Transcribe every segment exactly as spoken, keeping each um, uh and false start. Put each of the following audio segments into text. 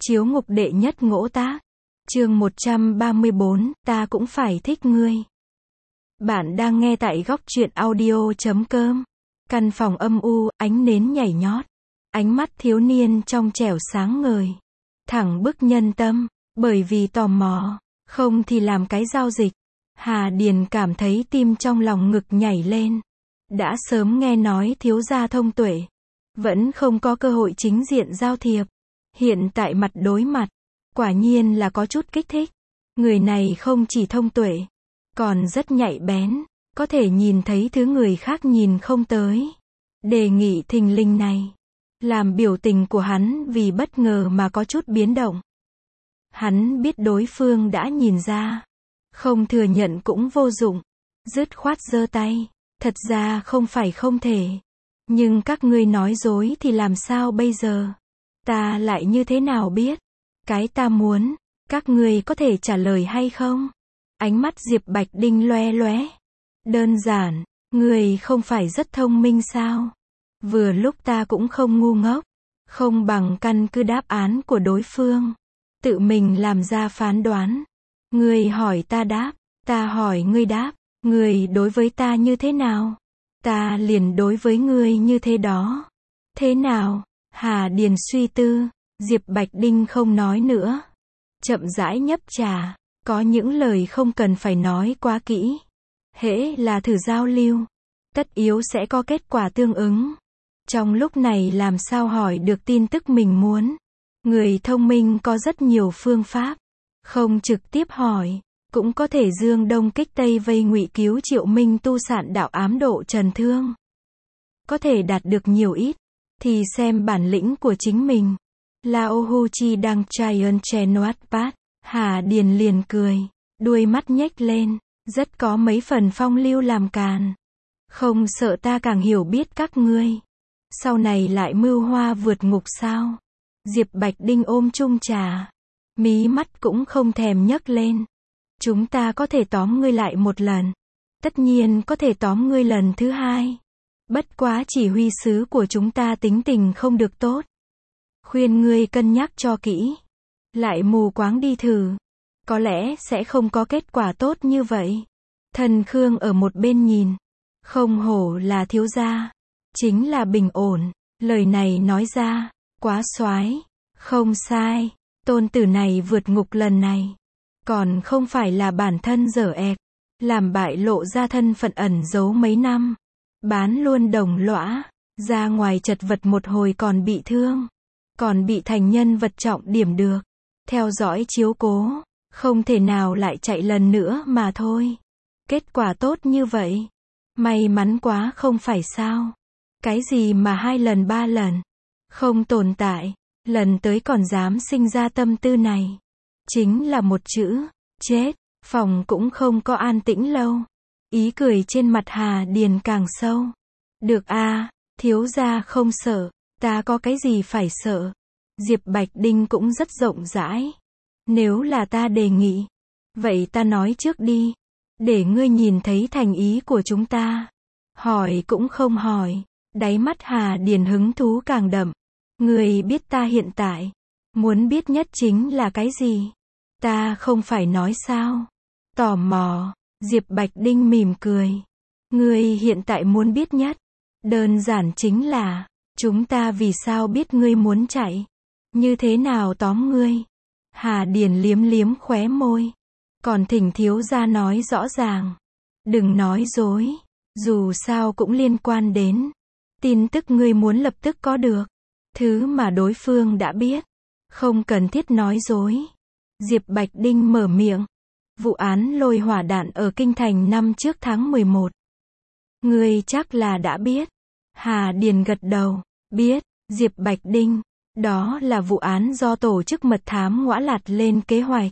Chiếu ngục đệ nhất ngỗ tác. Chương một trăm ba mươi bốn, ta cũng phải thích ngươi. Bạn đang nghe tại góc truyện audio chấm com. Căn phòng âm u, ánh nến nhảy nhót. Ánh mắt thiếu niên trong trẻo sáng ngời. Thẳng bức nhân tâm, bởi vì tò mò, không thì làm cái giao dịch. Hà Điền cảm thấy tim trong lòng ngực nhảy lên. Đã sớm nghe nói thiếu gia thông tuệ, vẫn không có cơ hội chính diện giao thiệp. Hiện tại mặt đối mặt, quả nhiên là có chút kích thích. Người này không chỉ thông tuệ, còn rất nhạy bén, có thể nhìn thấy thứ người khác nhìn không tới. Đề nghị thình lình này, làm biểu tình của hắn vì bất ngờ mà có chút biến động. Hắn biết đối phương đã nhìn ra, không thừa nhận cũng vô dụng, dứt khoát giơ tay, thật ra không phải không thể, nhưng các ngươi nói dối thì làm sao bây giờ? Ta lại như thế nào biết? Cái ta muốn, các ngươi có thể trả lời hay không? Ánh mắt Diệp Bạch Đinh loe loé. Đơn giản, ngươi không phải rất thông minh sao? Vừa lúc ta cũng không ngu ngốc, không bằng căn cứ đáp án của đối phương, tự mình làm ra phán đoán. Ngươi hỏi ta đáp, ta hỏi ngươi đáp, ngươi đối với ta như thế nào? Ta liền đối với ngươi như thế đó. Thế nào? Hà Điền suy tư, Diệp Bạch Đinh không nói nữa. Chậm rãi nhấp trà, có những lời không cần phải nói quá kỹ. Hễ là thử giao lưu, tất yếu sẽ có kết quả tương ứng. Trong lúc này làm sao hỏi được tin tức mình muốn? Người thông minh có rất nhiều phương pháp. Không trực tiếp hỏi, cũng có thể dương đông kích tây vây ngụy cứu Triệu Minh tu sạn đạo ám độ trần thương. Có thể đạt được nhiều ít, thì xem bản lĩnh của chính mình. Lao Hu Chi Đăng Chayan Chenoat Pat. Hà Điền liền cười, đuôi mắt nhếch lên, rất có mấy phần phong lưu làm càn. Không sợ ta càng hiểu biết các ngươi. Sau này lại mưu hoa vượt ngục sao? Diệp Bạch Đinh ôm chung trà, mí mắt cũng không thèm nhấc lên. Chúng ta có thể tóm ngươi lại một lần. Tất nhiên có thể tóm ngươi lần thứ hai. Bất quá chỉ huy sứ của chúng ta tính tình không được tốt. Khuyên ngươi cân nhắc cho kỹ. Lại mù quáng đi thử, có lẽ sẽ không có kết quả tốt như vậy. Thần Khương ở một bên nhìn. Không hổ là thiếu gia, chính là bình ổn. Lời này nói ra, quá soái. Không sai, tôn tử này vượt ngục lần này, còn không phải là bản thân dở ẹc, làm bại lộ ra thân phận ẩn giấu mấy năm. Bán luôn đồng lõa, ra ngoài chật vật một hồi còn bị thương, còn bị thành nhân vật trọng điểm được. Theo dõi chiếu cố, không thể nào lại chạy lần nữa mà thôi. Kết quả tốt như vậy, may mắn quá không phải sao? Cái gì mà hai lần ba lần, không tồn tại, lần tới còn dám sinh ra tâm tư này. Chính là một chữ, chết. Phòng cũng không có an tĩnh lâu. Ý cười trên mặt Hà Điền càng sâu. Được a, thiếu gia không sợ, ta có cái gì phải sợ. Diệp Bạch Đinh cũng rất rộng rãi. Nếu là ta đề nghị, vậy ta nói trước đi, để ngươi nhìn thấy thành ý của chúng ta. Hỏi cũng không hỏi, đáy mắt Hà Điền hứng thú càng đậm. Ngươi biết ta hiện tại muốn biết nhất chính là cái gì? Ta không phải nói sao? Tò mò. Diệp Bạch Đinh mỉm cười. Ngươi hiện tại muốn biết nhất, đơn giản chính là, chúng ta vì sao biết ngươi muốn chạy? Như thế nào tóm ngươi? Hà Điền liếm liếm khóe môi. Còn thỉnh thiếu gia nói rõ ràng. Đừng nói dối, dù sao cũng liên quan đến tin tức ngươi muốn lập tức có được. Thứ mà đối phương đã biết, không cần thiết nói dối. Diệp Bạch Đinh mở miệng. Vụ án lôi hỏa đạn ở Kinh Thành năm trước tháng mười một. Ngươi chắc là đã biết. Hà Điền gật đầu. Biết. Diệp Bạch Đinh. Đó là vụ án do tổ chức mật thám Ngõa Lạt lên kế hoạch.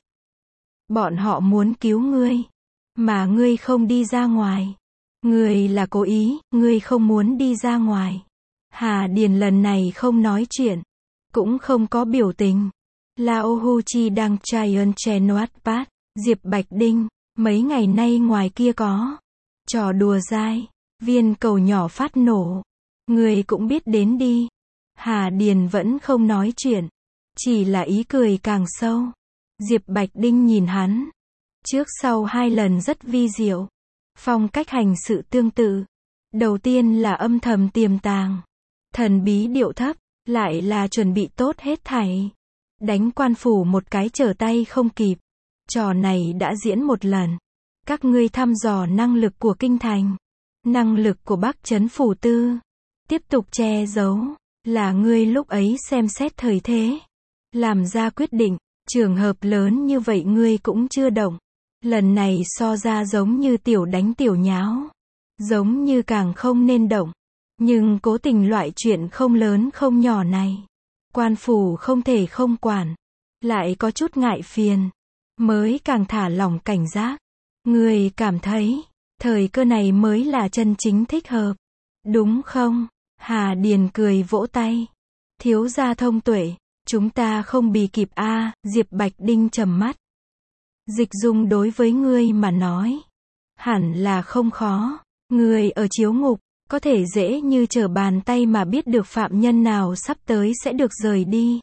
Bọn họ muốn cứu ngươi, mà ngươi không đi ra ngoài. Ngươi là cố ý, ngươi không muốn đi ra ngoài. Hà Điền lần này không nói chuyện, cũng không có biểu tình. Lao Hu Chi Đăng Chayan Chenoat Pat. Diệp Bạch Đinh, mấy ngày nay ngoài kia có trò đùa dai, viên cầu nhỏ phát nổ. Ngươi cũng biết đến đi. Hà Điền vẫn không nói chuyện. chỉ là ý cười càng sâu. Diệp Bạch Đinh nhìn hắn. Trước sau hai lần rất vi diệu. Phong cách hành sự tương tự. Đầu tiên là âm thầm tiềm tàng. Thần bí điệu thấp, lại là chuẩn bị tốt hết thảy. Đánh quan phủ một cái trở tay không kịp. Trò này đã diễn một lần. Các ngươi thăm dò năng lực của kinh thành. Năng lực của Bắc Trấn Phủ Tư. Tiếp tục che giấu. Là ngươi lúc ấy xem xét thời thế. Làm ra quyết định. Trường hợp lớn như vậy ngươi cũng chưa động. Lần này so ra giống như tiểu đánh tiểu nháo. Giống như càng không nên động. Nhưng cố tình loại chuyện không lớn không nhỏ này. Quan phủ không thể không quản. Lại có chút ngại phiền. Mới càng thả lỏng cảnh giác. Người cảm thấy, thời cơ này mới là chân chính thích hợp. Đúng không? Hà Điền cười vỗ tay. Thiếu gia thông tuệ. Chúng ta không bì kịp a. À, Diệp Bạch Đinh trầm mắt. Dịch Dung đối với ngươi mà nói. Hẳn là không khó. Ngươi ở chiếu ngục. Có thể dễ như trở bàn tay mà biết được phạm nhân nào sắp tới sẽ được rời đi.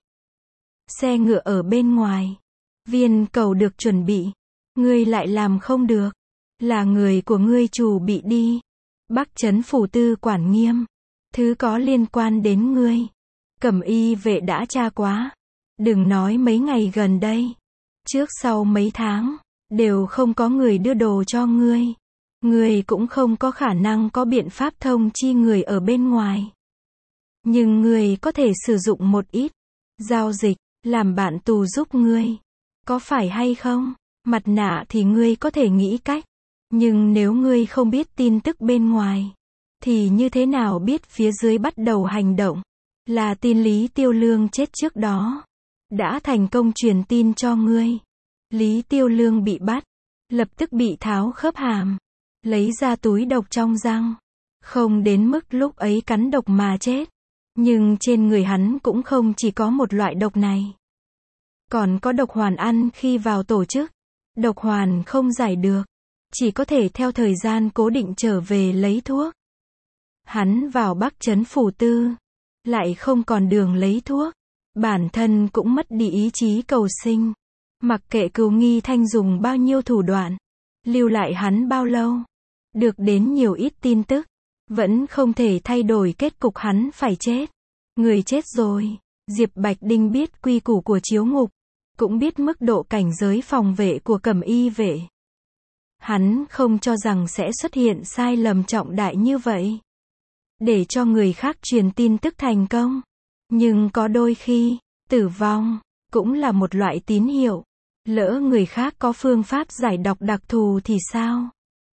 Xe ngựa ở bên ngoài. Viên cầu được chuẩn bị. Ngươi lại làm không được. Là người của ngươi chủ bị đi. Bắc Trấn Phủ Tư quản nghiêm. Thứ có liên quan đến ngươi. Cẩm y vệ đã tra quá. Đừng nói mấy ngày gần đây. Trước sau mấy tháng. Đều không có người đưa đồ cho ngươi. Ngươi cũng không có khả năng có biện pháp thông chi người ở bên ngoài. Nhưng ngươi có thể sử dụng một ít giao dịch, làm bạn tù giúp ngươi. Có phải hay không? Mặt nạ thì ngươi có thể nghĩ cách. Nhưng nếu ngươi không biết tin tức bên ngoài, thì như thế nào biết phía dưới bắt đầu hành động? Là tin Lý Tiêu Lương chết trước đó. Đã thành công truyền tin cho ngươi. Lý Tiêu Lương bị bắt. Lập tức bị tháo khớp hàm. Lấy ra túi độc trong răng. Không đến mức lúc ấy cắn độc mà chết. Nhưng trên người hắn cũng không chỉ có một loại độc này. Còn có độc hoàn ăn khi vào tổ chức. Độc hoàn không giải được. Chỉ có thể theo thời gian cố định trở về lấy thuốc. Hắn vào Bắc Trấn Phủ Tư. Lại không còn đường lấy thuốc. Bản thân cũng mất đi ý chí cầu sinh. Mặc kệ Cửu Nghi Thanh dùng bao nhiêu thủ đoạn. Lưu lại hắn bao lâu. Được đến nhiều ít tin tức. Vẫn không thể thay đổi kết cục hắn phải chết. Người chết rồi. Diệp Bạch Đinh biết quy củ của chiếu ngục. Cũng biết mức độ cảnh giới phòng vệ của cẩm y vệ. Hắn không cho rằng sẽ xuất hiện sai lầm trọng đại như vậy. Để cho người khác truyền tin tức thành công. Nhưng có đôi khi, tử vong, cũng là một loại tín hiệu. Lỡ người khác có phương pháp giải độc đặc thù thì sao?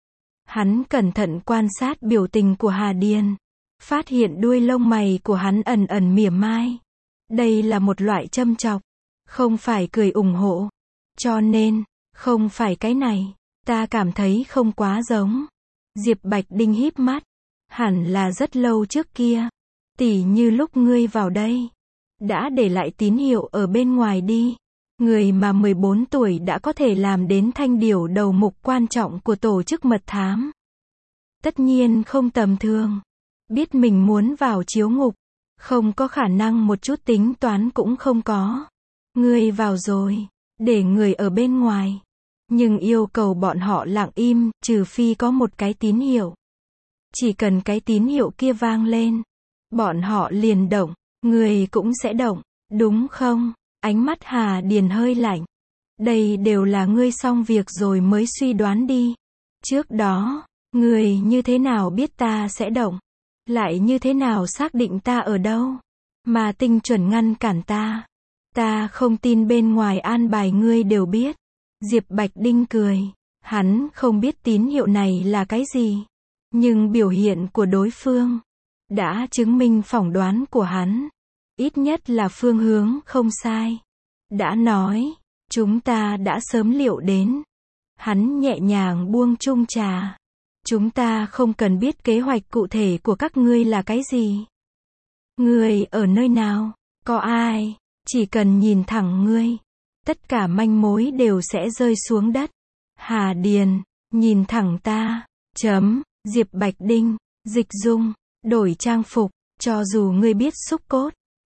Hắn cẩn thận quan sát biểu tình của Hà Điền. Phát hiện đuôi lông mày của hắn ẩn ẩn mỉa mai. Đây là một loại châm chọc. Không phải cười ủng hộ. Cho nên, không phải cái này. Ta cảm thấy không quá giống. Diệp Bạch Đinh híp mắt. Hẳn là rất lâu trước kia. Tỉ như lúc ngươi vào đây. Đã để lại tín hiệu ở bên ngoài đi. Người mà mười bốn tuổi đã có thể làm đến thanh điểu đầu mục quan trọng của tổ chức mật thám. Tất nhiên không tầm thường. Biết mình muốn vào chiếu ngục. Không có khả năng một chút tính toán cũng không có. Ngươi vào rồi. Để người ở bên ngoài. Nhưng yêu cầu bọn họ lặng im, trừ phi có một cái tín hiệu. Chỉ cần cái tín hiệu kia vang lên. Bọn họ liền động. Người cũng sẽ động. Đúng không? Ánh mắt Hà Điền hơi lạnh. Đây đều là ngươi xong việc rồi mới suy đoán đi. Trước đó, ngươi như thế nào biết ta sẽ động? Lại như thế nào xác định ta ở đâu? Mà tinh chuẩn ngăn cản ta. Ta không tin bên ngoài an bài ngươi đều biết. Diệp Bạch Đinh cười. Hắn không biết tín hiệu này là cái gì. Nhưng biểu hiện của đối phương đã chứng minh phỏng đoán của hắn. Ít nhất là phương hướng không sai. Đã nói, chúng ta đã sớm liệu đến. Hắn nhẹ nhàng buông chung trà. Chúng ta không cần biết kế hoạch cụ thể của các ngươi là cái gì. Ngươi ở nơi nào, có ai, chỉ cần nhìn thẳng ngươi. Tất cả manh mối đều sẽ rơi xuống đất. Hà Điền, nhìn thẳng ta. Chấm, Diệp Bạch Đinh, Dịch Dung, đổi trang phục, cho dù ngươi biết xúc cốt.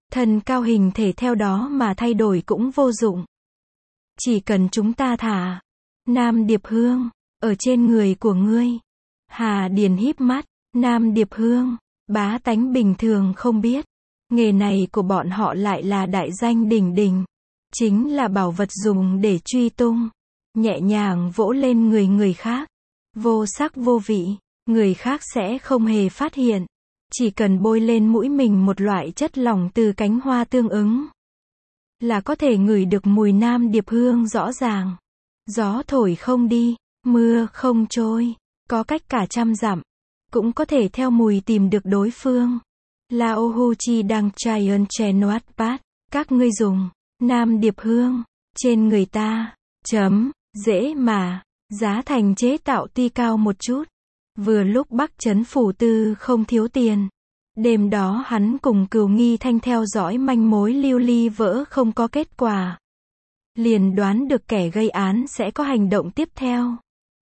Thân cao hình thể theo đó mà thay đổi cũng vô dụng. Chỉ cần chúng ta thả Nam Điệp Hương ở trên người của ngươi. Hà Điền híp mắt, Nam Điệp Hương, bá tánh bình thường không biết. Nghề này của bọn họ lại là đại danh đỉnh đỉnh. Chính là bảo vật dùng để truy tung. Nhẹ nhàng vỗ lên người người khác. Vô sắc vô vị, người khác sẽ không hề phát hiện. Chỉ cần bôi lên mũi mình một loại chất lỏng từ cánh hoa tương ứng, là có thể ngửi được mùi Nam Điệp Hương rõ ràng. Gió thổi không đi, mưa không trôi, có cách cả trăm dặm, cũng có thể theo mùi tìm được đối phương. Lao Hu Chi Đăng Chayan Chenoat Pat, các ngươi dùng Nam Điệp Hương trên người ta, chấm, dễ mà, giá thành chế tạo tuy cao một chút. Vừa lúc Bắc Trấn Phủ Tư không thiếu tiền. Đêm đó hắn cùng Cửu Nghi Thanh theo dõi manh mối lưu ly vỡ không có kết quả. Liền đoán được kẻ gây án sẽ có hành động tiếp theo.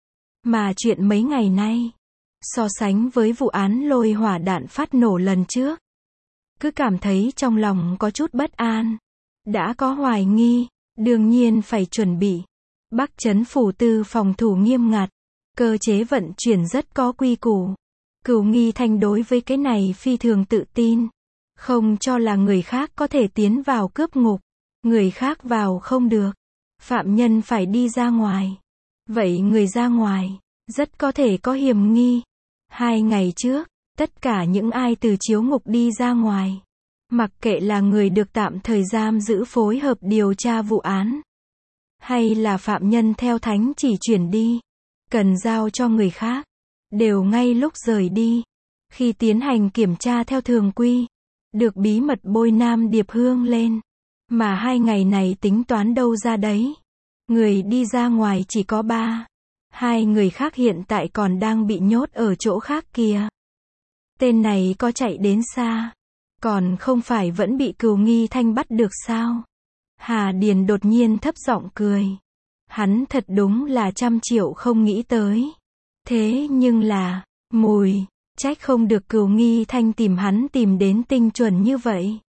Mà chuyện mấy ngày nay, so sánh với vụ án lôi hỏa đạn phát nổ lần trước, cứ cảm thấy trong lòng có chút bất an. Đã có hoài nghi, đương nhiên phải chuẩn bị. Bắc Trấn Phủ Tư phòng thủ nghiêm ngặt, cơ chế vận chuyển rất có quy củ. Cửu Nghi Thanh đối với cái này phi thường tự tin. Không cho là người khác có thể tiến vào cướp ngục. Người khác vào không được. Phạm nhân phải đi ra ngoài. Vậy người ra ngoài, rất có thể có hiểm nghi. Hai ngày trước, tất cả những ai từ chiếu ngục đi ra ngoài, mặc kệ là người được tạm thời giam giữ phối hợp điều tra vụ án, hay là phạm nhân theo thánh chỉ chuyển đi, cần giao cho người khác, đều ngay lúc rời đi. Khi tiến hành kiểm tra theo thường quy, được bí mật bôi Nam Điệp Hương lên. Mà hai ngày này tính toán đâu ra đấy. Người đi ra ngoài chỉ có ba. Hai người khác hiện tại còn đang bị nhốt ở chỗ khác kìa. Tên này có chạy đến xa, còn không phải vẫn bị Cửu Nghi Thanh bắt được sao? Hà Điền đột nhiên thấp giọng cười. Hắn thật đúng là trăm triệu không nghĩ tới. Thế nhưng là, mùi, trách không được Cửu Nghi Thanh tìm hắn tìm đến tinh chuẩn như vậy.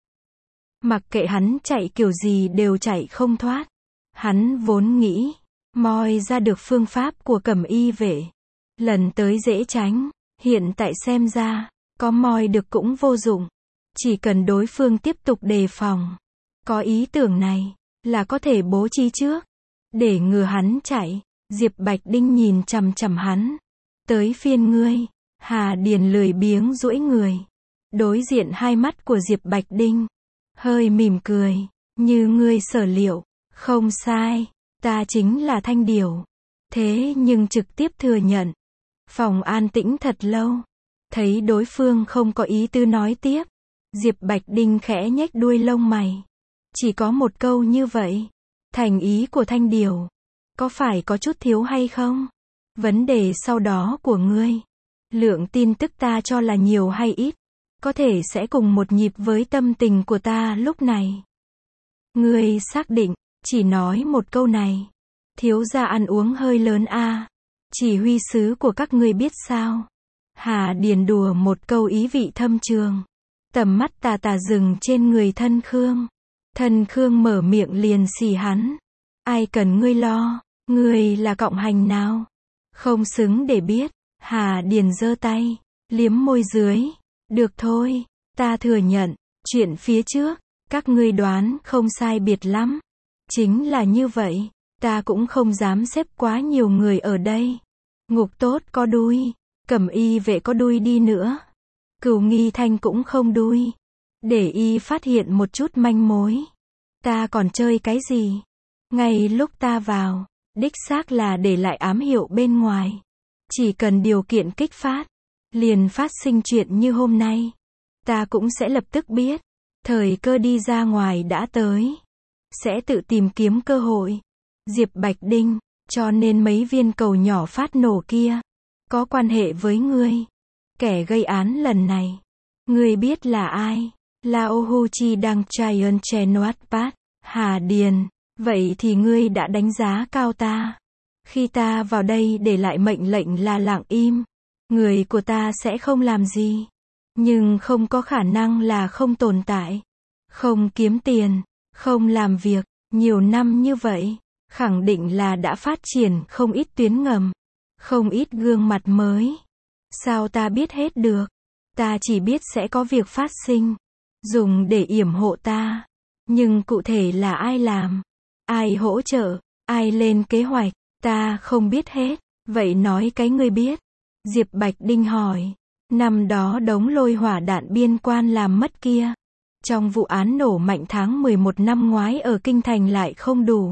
Mặc kệ hắn chạy kiểu gì đều chạy không thoát. Hắn vốn nghĩ, moi ra được phương pháp của Cẩm Y vệ. Lần tới dễ tránh, hiện tại xem ra, có moi được cũng vô dụng. Chỉ cần đối phương tiếp tục đề phòng. Có ý tưởng này, là có thể bố trí trước. Để ngừa hắn chạy, Diệp Bạch Đinh nhìn chằm chằm hắn. Tới phiên ngươi, Hà Điền lười biếng duỗi người. Đối diện hai mắt của Diệp Bạch Đinh. Hơi mỉm cười, như ngươi sở liệu, không sai, ta chính là Thanh Điểu. Thế nhưng trực tiếp thừa nhận. Phòng an tĩnh thật lâu, thấy đối phương không có ý tư nói tiếp. Diệp Bạch Đinh khẽ nhếch đuôi lông mày. Chỉ có một câu như vậy. Thành ý của Thanh Điểu, có phải có chút thiếu hay không? Vấn đề sau đó của ngươi, lượng tin tức ta cho là nhiều hay ít, có thể sẽ cùng một nhịp với tâm tình của ta lúc này. Ngươi xác định, chỉ nói một câu này. Thiếu gia ăn uống hơi lớn a à. Chỉ huy sứ của các ngươi biết sao? Hà Điền đùa một câu ý vị thâm trường. Tầm mắt tà tà dừng trên người Thân Khương. Thân Khương mở miệng liền xì hắn. Ai cần ngươi lo, ngươi là cộng hành nào? Không xứng để biết. Hà Điền giơ tay, liếm môi dưới. Được thôi, ta thừa nhận, chuyện phía trước, các ngươi đoán không sai biệt lắm. Chính là như vậy, ta cũng không dám xếp quá nhiều người ở đây. Ngục tốt có đuôi, Cẩm Y vệ có đuôi đi nữa. Cửu Nghi Thanh cũng không đuôi. Để y phát hiện một chút manh mối. Ta còn chơi cái gì? Ngay lúc ta vào, đích xác là để lại ám hiệu bên ngoài. Chỉ cần điều kiện kích phát, liền phát sinh chuyện như hôm nay. Ta cũng sẽ lập tức biết. Thời cơ đi ra ngoài đã tới. Sẽ tự tìm kiếm cơ hội. Diệp Bạch Đinh, cho nên mấy viên cầu nhỏ phát nổ kia, có quan hệ với ngươi. Kẻ gây án lần này, ngươi biết là ai? Lao Hu Chi Đăng Chayan Chenoat Pat, Hà Điền, vậy thì ngươi đã đánh giá cao ta. Khi ta vào đây để lại mệnh lệnh là lặng im, người của ta sẽ không làm gì. Nhưng không có khả năng là không tồn tại. không kiếm tiền, không làm việc, nhiều năm như vậy, khẳng định là đã phát triển không ít tuyến ngầm, không ít gương mặt mới. Sao ta biết hết được? Ta chỉ biết sẽ có việc phát sinh, dùng để yểm hộ ta. Nhưng cụ thể là ai làm, ai hỗ trợ, ai lên kế hoạch, ta không biết hết. Vậy nói cái ngươi biết. Diệp Bạch Đinh hỏi. Năm đó đống lôi hỏa đạn biên quan làm mất kia. Trong vụ án nổ mạnh tháng mười một năm ngoái ở Kinh Thành lại không đủ.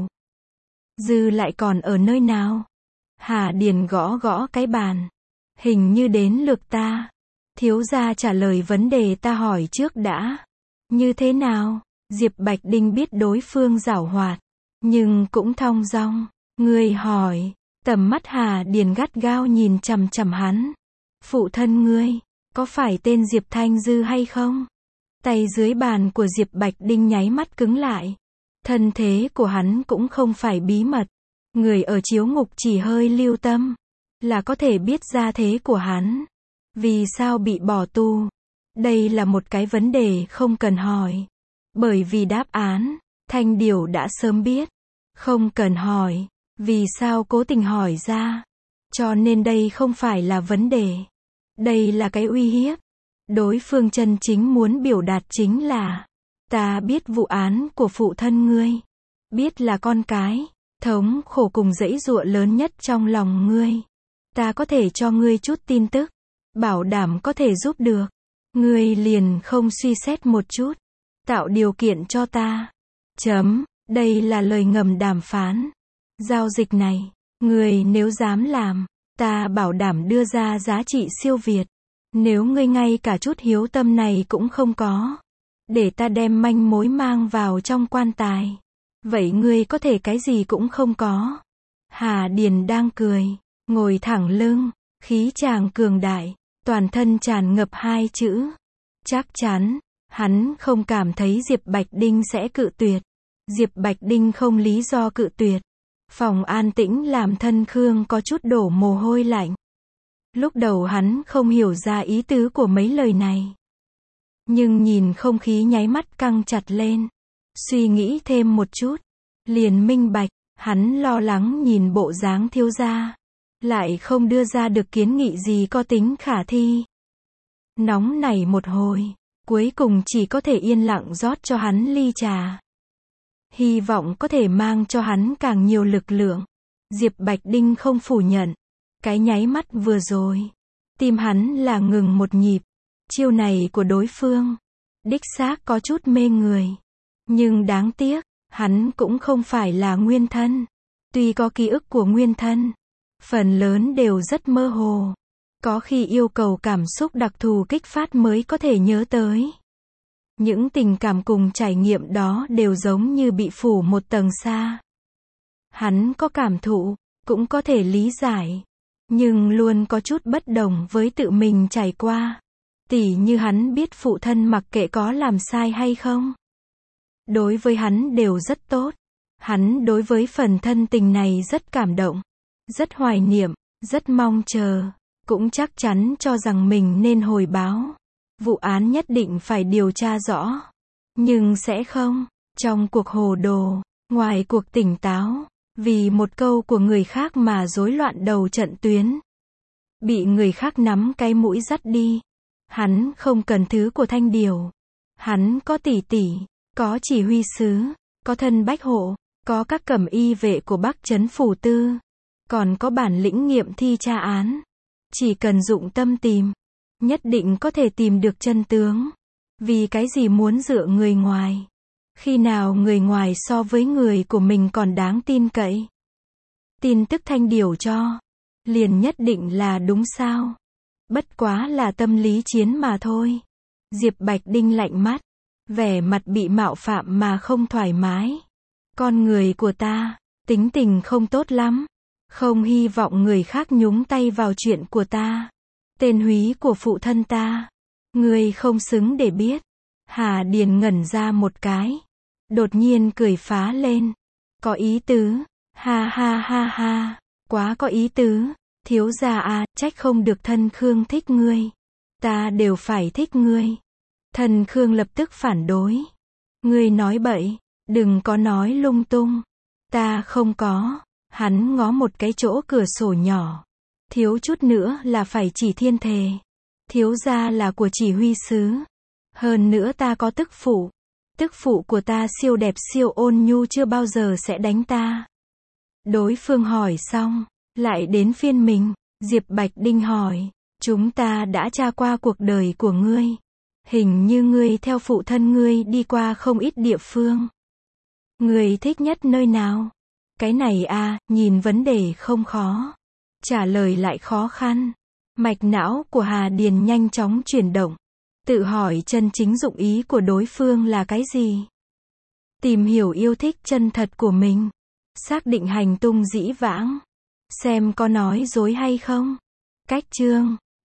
Dư lại còn ở nơi nào? Hà Điền gõ gõ cái bàn. Hình như đến lượt ta. Thiếu gia trả lời vấn đề ta hỏi trước đã. Như thế nào? Diệp Bạch Đinh biết đối phương giảo hoạt, nhưng cũng thong dong. Ngươi hỏi. Tầm mắt Hà Điền gắt gao nhìn chằm chằm hắn. Phụ thân ngươi, có phải tên Diệp Thanh Dư hay không? Tay dưới bàn của Diệp Bạch Đinh nháy mắt cứng lại. Thân thế của hắn cũng không phải bí mật. Người ở chiếu ngục chỉ hơi lưu tâm, là có thể biết ra thế của hắn. Vì sao bị bỏ tù? Đây là một cái vấn đề không cần hỏi. Bởi vì đáp án, Thanh Điểu đã sớm biết. Không cần hỏi. Vì sao cố tình hỏi ra? Cho nên đây không phải là vấn đề. Đây là cái uy hiếp. Đối phương chân chính muốn biểu đạt chính là, ta biết vụ án của phụ thân ngươi. Biết là con cái, thống khổ cùng dãy dụa lớn nhất trong lòng ngươi. Ta có thể cho ngươi chút tin tức, bảo đảm có thể giúp được. Ngươi liền không suy xét một chút, tạo điều kiện cho ta. Chấm, đây là lời ngầm đàm phán. Giao dịch này, ngươi nếu dám làm, ta bảo đảm đưa ra giá trị siêu việt. Nếu ngươi ngay cả chút hiếu tâm này cũng không có, để ta đem manh mối mang vào trong quan tài, vậy ngươi có thể cái gì cũng không có. Hà Điền đang cười, ngồi thẳng lưng, khí chàng cường đại, toàn thân tràn ngập hai chữ. Chắc chắn, hắn không cảm thấy Diệp Bạch Đinh sẽ cự tuyệt. Diệp Bạch Đinh không lý do cự tuyệt. Phòng an tĩnh làm thân Khương có chút đổ mồ hôi lạnh. Lúc đầu hắn không hiểu ra ý tứ của mấy lời này. Nhưng nhìn không khí nháy mắt căng chặt lên. Suy nghĩ thêm một chút. Liền minh bạch, hắn lo lắng nhìn bộ dáng thiếu gia. Lại không đưa ra được kiến nghị gì có tính khả thi. Nóng nảy một hồi. Cuối cùng chỉ có thể yên lặng rót cho hắn ly trà. Hy vọng có thể mang cho hắn càng nhiều lực lượng. Diệp Bạch Đinh không phủ nhận. Cái nháy mắt vừa rồi, tim hắn là ngừng một nhịp. Chiêu này của đối phương, đích xác có chút mê người. Nhưng đáng tiếc, hắn cũng không phải là nguyên thân. Tuy có ký ức của nguyên thân, phần lớn đều rất mơ hồ. Có khi yêu cầu cảm xúc đặc thù kích phát mới có thể nhớ tới. Những tình cảm cùng trải nghiệm đó đều giống như bị phủ một tầng xa. Hắn có cảm thụ, cũng có thể lý giải. Nhưng luôn có chút bất đồng với tự mình trải qua. Tỉ như hắn biết phụ thân mặc kệ có làm sai hay không. Đối với hắn đều rất tốt. Hắn đối với phần thân tình này rất cảm động. Rất hoài niệm, rất mong chờ. Cũng chắc chắn cho rằng mình nên hồi báo. Vụ án nhất định phải điều tra rõ. Nhưng sẽ không. Trong cuộc hồ đồ, ngoài cuộc tỉnh táo. Vì một câu của người khác mà rối loạn đầu trận tuyến. Bị người khác nắm cái mũi dắt đi. Hắn không cần thứ của Thanh Điểu. Hắn có tỷ tỷ, có chỉ huy sứ, có thân bách hộ, có các cẩm y vệ của Bắc Trấn Phủ Tư. Còn có bản lĩnh nghiệm thi tra án. Chỉ cần dụng tâm tìm, nhất định có thể tìm được chân tướng. Vì cái gì muốn dựa người ngoài? Khi nào người ngoài so với người của mình còn đáng tin cậy? Tin tức Thanh Điểu cho, liền nhất định là đúng sao? Bất quá là tâm lý chiến mà thôi. Diệp Bạch Đinh lạnh mắt, vẻ mặt bị mạo phạm mà không thoải mái. Con người của ta, tính tình không tốt lắm. Không hy vọng người khác nhúng tay vào chuyện của ta. Tên húy của phụ thân ta, người không xứng để biết. Hà Điền ngẩn ra một cái. Đột nhiên cười phá lên. Có ý tứ. Ha ha ha ha. Quá có ý tứ. Thiếu gia à, trách không được thân Khương thích ngươi. Ta đều phải thích ngươi. Thân Khương lập tức phản đối. Ngươi nói bậy, đừng có nói lung tung. Ta không có. Hắn ngó một cái chỗ cửa sổ nhỏ. Thiếu chút nữa là phải chỉ thiên thề. Thiếu gia là của chỉ huy sứ. Hơn nữa ta có tức phụ. Tức phụ của ta siêu đẹp siêu ôn nhu chưa bao giờ sẽ đánh ta. Đối phương hỏi xong, lại đến phiên mình. Diệp Bạch Đinh hỏi, chúng ta đã tra qua cuộc đời của ngươi. Hình như ngươi theo phụ thân ngươi đi qua không ít địa phương. Ngươi thích nhất nơi nào? Cái này à, nhìn vấn đề không khó. Trả lời lại khó khăn. Mạch não của Hà Điền nhanh chóng chuyển động. Tự hỏi chân chính dụng ý của đối phương là cái gì? Tìm hiểu yêu thích chân thật của mình. Xác định hành tung dĩ vãng. Xem có nói dối hay không. Cách chương